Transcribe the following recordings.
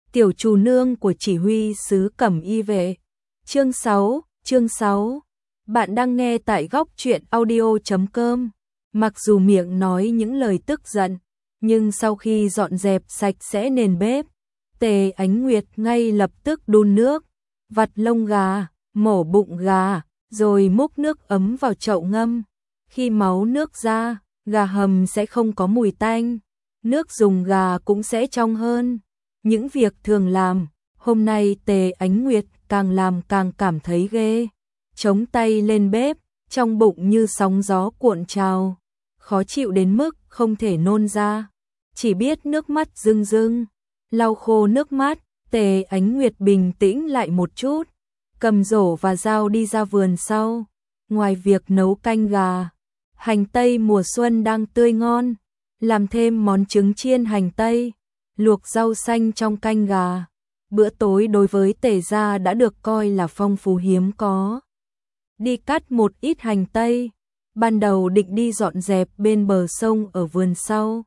tiểu chủ nương của chỉ huy sứ Cẩm Y vệ. Chương 6. Bạn đang nghe tại góc truyện audio.com. Mặc dù miệng nói những lời tức giận, nhưng sau khi dọn dẹp sạch sẽ nền bếp, Tề Ánh Nguyệt ngay lập tức đun nước, vặt lông gà, mổ bụng gà, rồi múc nước ấm vào chậu ngâm. Khi máu nước ra, gà hầm sẽ không có mùi tanh, nước dùng gà cũng sẽ trong hơn. Những việc thường làm, hôm nay Tề Ánh Nguyệt càng làm càng cảm thấy ghê. Chống tay lên bếp, trong bụng như sóng gió cuộn trào, khó chịu đến mức không thể nôn ra, chỉ biết nước mắt rưng rưng. Lau khô nước mắt, Tề Ánh Nguyệt bình tĩnh lại một chút, cầm rổ và dao đi ra vườn sau. Ngoài việc nấu canh gà, hành tây mùa xuân đang tươi ngon, làm thêm món trứng chiên hành tây, luộc rau xanh trong canh gà. Bữa tối đối với Tề gia đã được coi là phong phú hiếm có. Đi cắt một ít hành tây, ban đầu định đi dọn dẹp bên bờ sông ở vườn sau.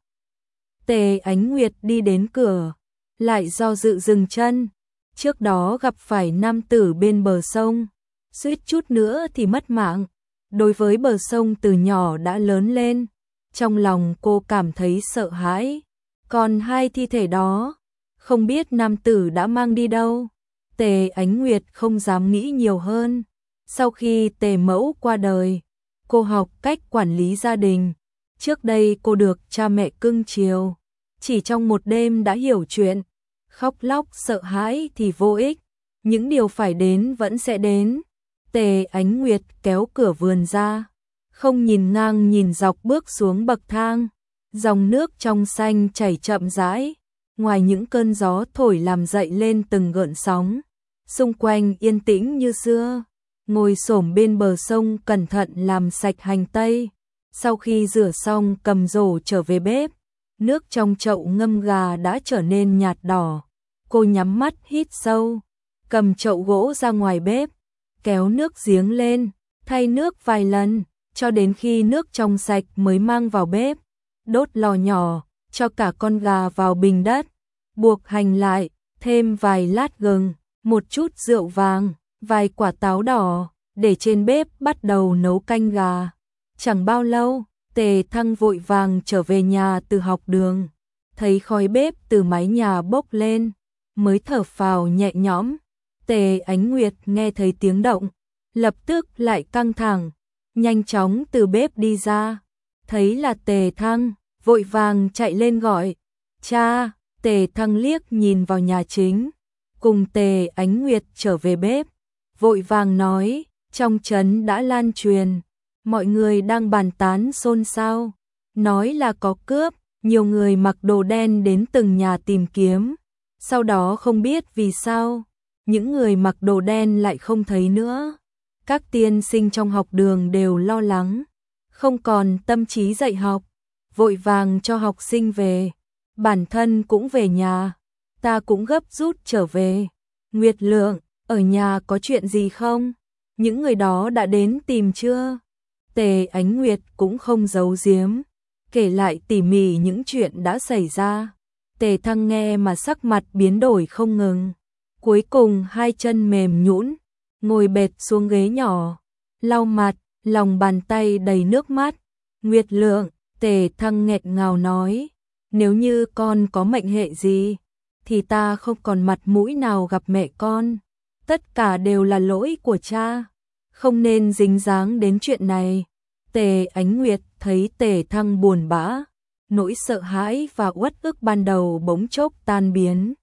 Tề Ánh Nguyệt đi đến cửa, lại do dự dừng chân. Trước đó gặp phải nam tử bên bờ sông, suýt chút nữa thì mất mạng. Đối với bờ sông từ nhỏ đã lớn lên, trong lòng cô cảm thấy sợ hãi. Còn hai thi thể đó, không biết nam tử đã mang đi đâu. Tề Ánh Nguyệt không dám nghĩ nhiều hơn. Sau khi Tề mẫu qua đời, cô học cách quản lý gia đình. Trước đây cô được cha mẹ cưng chiều, chỉ trong một đêm đã hiểu chuyện. Khóc lóc sợ hãi thì vô ích, những điều phải đến vẫn sẽ đến. Tề Ánh Nguyệt kéo cửa vườn ra, không nhìn ngang nhìn dọc bước xuống bậc thang. Dòng nước trong xanh chảy chậm rãi, ngoài những cơn gió thổi làm dậy lên từng gợn sóng. Xung quanh yên tĩnh như xưa, ngồi xổm bên bờ sông cẩn thận làm sạch hành tây. Sau khi rửa xong cầm rổ trở về bếp, nước trong chậu ngâm gà đã trở nên nhạt đỏ. Cô nhắm mắt hít sâu, cầm chậu gỗ ra ngoài bếp, kéo nước giếng lên, thay nước vài lần, cho đến khi nước trong sạch mới mang vào bếp. Đốt lò nhỏ, cho cả con gà vào bình đất, buộc hành lại, thêm vài lát gừng, một chút rượu vàng, vài quả táo đỏ, để trên bếp bắt đầu nấu canh gà. Chẳng bao lâu, Tề Thăng vội vàng trở về nhà từ học đường, thấy khói bếp từ mái nhà bốc lên, mới thở phào nhẹ nhõm. Tề Ánh Nguyệt nghe thấy tiếng động, lập tức lại căng thẳng, nhanh chóng từ bếp đi ra, thấy là Tề Thăng, vội vàng chạy lên gọi, cha. Tề Thăng liếc nhìn vào nhà chính, cùng Tề Ánh Nguyệt trở về bếp, vội vàng nói, trong trấn đã lan truyền, mọi người đang bàn tán xôn xao, nói là có cướp, nhiều người mặc đồ đen đến từng nhà tìm kiếm. Sau đó không biết vì sao, những người mặc đồ đen lại không thấy nữa. Các tiên sinh trong học đường đều lo lắng, không còn tâm trí dạy học, vội vàng cho học sinh về. Bản thân cũng về nhà, ta cũng gấp rút trở về. Nguyệt Lượng, ở nhà có chuyện gì không? Những người đó đã đến tìm chưa? Tề Ánh Nguyệt cũng không giấu giếm, kể lại tỉ mỉ những chuyện đã xảy ra. Tề Thăng nghe mà sắc mặt biến đổi không ngừng. Cuối cùng hai chân mềm nhũn, ngồi bệt xuống ghế nhỏ, lau mặt, lòng bàn tay đầy nước mắt. Nguyệt Lượng, Tề Thăng nghẹn ngào nói, nếu như con có mệnh hệ gì, thì ta không còn mặt mũi nào gặp mẹ con. Tất cả đều là lỗi của cha, không nên dính dáng đến chuyện này. Tề Ánh Nguyệt thấy Tề Thăng buồn bã, nỗi sợ hãi và uất ức ban đầu bỗng chốc tan biến.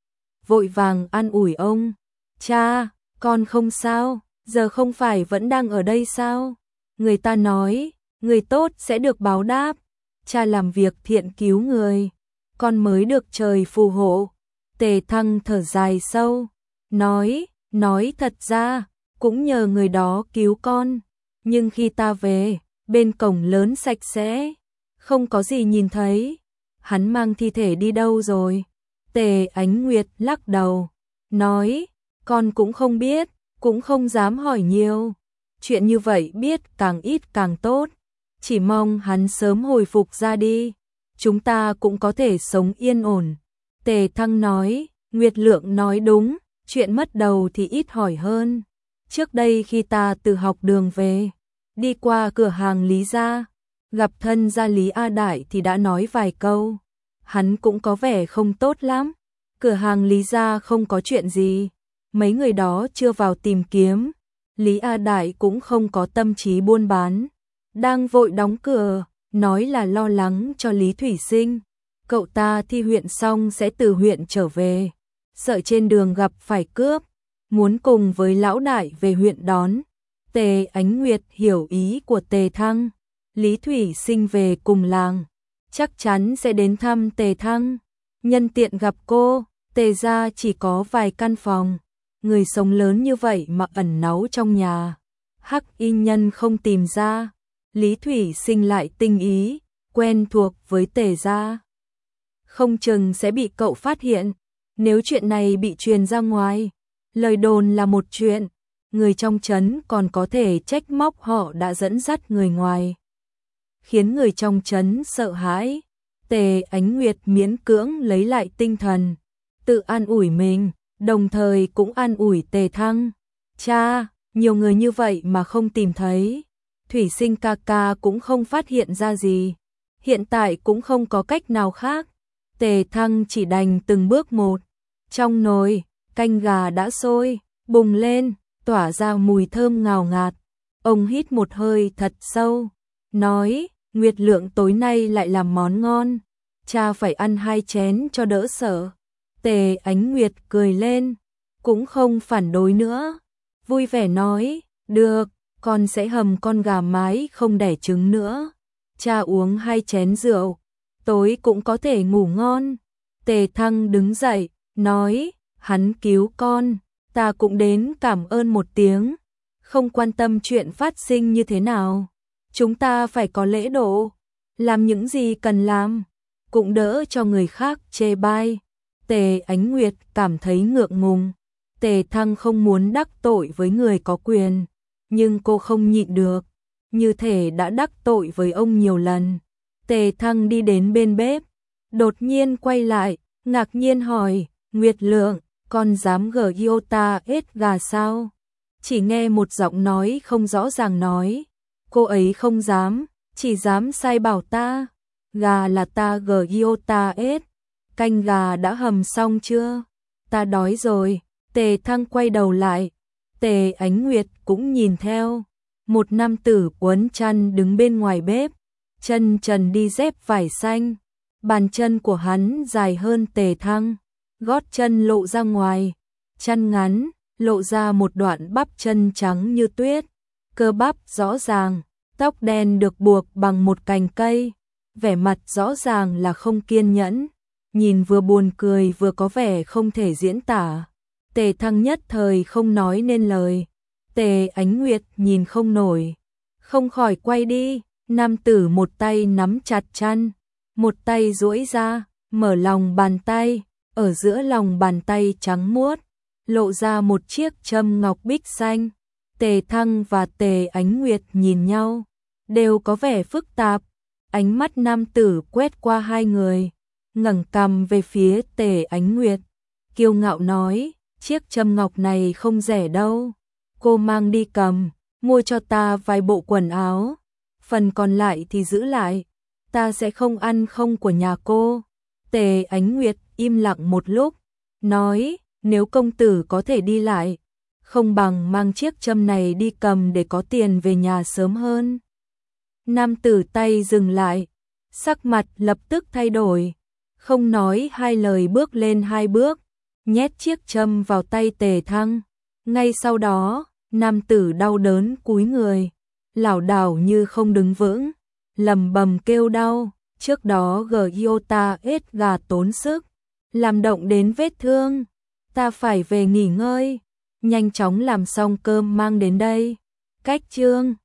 Vội vàng an ủi ông, cha, con không sao, giờ không phải vẫn đang ở đây sao? Người ta nói, người tốt sẽ được báo đáp, cha làm việc thiện cứu người, con mới được trời phù hộ. Tề Thăng thở dài sâu, nói thật ra, cũng nhờ người đó cứu con, nhưng khi ta về, bên cổng lớn sạch sẽ, không có gì nhìn thấy. Hắn mang thi thể đi đâu rồi? Tề Ánh Nguyệt lắc đầu, nói, con cũng không biết, cũng không dám hỏi nhiều. Chuyện như vậy biết càng ít càng tốt, chỉ mong hắn sớm hồi phục ra đi, chúng ta cũng có thể sống yên ổn. Tề Thăng nói, Nguyệt Lượng nói đúng, chuyện mất đầu thì ít hỏi hơn. Trước đây khi ta từ học đường về, đi qua cửa hàng Lý gia, gặp thân gia Lý A Đại thì đã nói vài câu. Hắn cũng có vẻ không tốt lắm. Cửa hàng Lý gia không có chuyện gì, mấy người đó chưa vào tìm kiếm. Lý A Đại cũng không có tâm trí buôn bán, đang vội đóng cửa, nói là lo lắng cho Lý Thủy Sinh. Cậu ta thi huyện xong sẽ từ huyện trở về, sợ trên đường gặp phải cướp, muốn cùng với lão đại về huyện đón. Tề Ánh Nguyệt hiểu ý của Tề Thăng, Lý Thủy Sinh về cùng làng, chắc chắn sẽ đến thăm Tề Thăng. Nhân tiện gặp cô, Tề gia chỉ có vài căn phòng, người sống lớn như vậy mà ẩn náu trong nhà. Hắc Y Nhân không tìm ra, Lý Thủy Sinh lại tinh ý, quen thuộc với Tề gia. Không chừng sẽ bị cậu phát hiện, nếu chuyện này bị truyền ra ngoài, lời đồn là một chuyện, người trong trấn còn có thể trách móc họ đã dẫn dắt người ngoài, khiến người trong trấn sợ hãi. Tề Ánh Nguyệt miễn cưỡng lấy lại tinh thần, tự an ủi mình, đồng thời cũng an ủi Tề Thăng. Cha, nhiều người như vậy mà không tìm thấy, Thủy Sinh ca ca cũng không phát hiện ra gì, hiện tại cũng không có cách nào khác. Tề Thăng chỉ đành từng bước một. Trong nồi, canh gà đã sôi, bùng lên, tỏa ra mùi thơm ngào ngạt. Ông hít một hơi thật sâu, nói, Nguyệt Lượng tối nay lại làm món ngon, cha phải ăn 2 chén cho đỡ sợ. Tề Ánh Nguyệt cười lên, cũng không phản đối nữa, vui vẻ nói, được, con sẽ hầm con gà mái không đẻ trứng nữa. Cha uống 2 chén rượu, tối cũng có thể ngủ ngon. Tề Thăng đứng dậy, nói, hắn cứu con, ta cũng đến cảm ơn một tiếng, không quan tâm chuyện phát sinh như thế nào. Chúng ta phải có lễ độ, làm những gì cần làm, cũng đỡ cho người khác chê bai. Tề Ánh Nguyệt cảm thấy ngượng ngùng, Tề Thăng không muốn đắc tội với người có quyền, nhưng cô không nhịn được, như thể đã đắc tội với ông nhiều lần. Tề Thăng đi đến bên bếp, đột nhiên quay lại, ngạc nhiên hỏi, Nguyệt Lượng, con dám gờ Iota ết gà sao? Chỉ nghe một giọng nói không rõ ràng nói, cô ấy không dám, chỉ dám sai bảo ta, gà là ta gờ Iota ết, canh gà đã hầm xong chưa? Ta đói rồi. Tề Thăng quay đầu lại, Tề Ánh Nguyệt cũng nhìn theo, một nam tử quấn chăn đứng bên ngoài bếp, chân trần đi dép vải xanh, bàn chân của hắn dài hơn Tề Thăng, gót chân lộ ra ngoài, chân ngắn, lộ ra một đoạn bắp chân trắng như tuyết, cơ bắp rõ ràng, tóc đen được buộc bằng một cành cây, vẻ mặt rõ ràng là không kiên nhẫn, nhìn vừa buồn cười vừa có vẻ không thể diễn tả. Tề Thăng nhất thời không nói nên lời, Tề Ánh Nguyệt nhìn không nổi, không khỏi quay đi. Nam tử một tay nắm chặt chăn, một tay duỗi ra, mở lòng bàn tay, ở giữa lòng bàn tay trắng muốt, lộ ra một chiếc châm ngọc bích xanh. Tề Thăng và Tề Ánh Nguyệt nhìn nhau, đều có vẻ phức tạp, ánh mắt nam tử quét qua hai người, ngẩng cằm về phía Tề Ánh Nguyệt, kiêu ngạo nói, chiếc châm ngọc này không rẻ đâu, cô mang đi cầm, mua cho ta vài bộ quần áo, phần còn lại thì giữ lại, ta sẽ không ăn không của nhà cô. Tề Ánh Nguyệt im lặng một lúc, nói, nếu công tử có thể đi lại, không bằng mang chiếc châm này đi cầm để có tiền về nhà sớm hơn. Nam tử tay dừng lại, sắc mặt lập tức thay đổi, không nói hai lời bước lên 2 bước, nhét chiếc châm vào tay Tề Thăng. Ngay sau đó, nam tử đau đớn cúi người, lảo đảo như không đứng vững, lầm bầm kêu đau, trước đó Giota ết gà tốn sức, làm động đến vết thương, ta phải về nghỉ ngơi, nhanh chóng làm xong cơm mang đến đây. Cách chương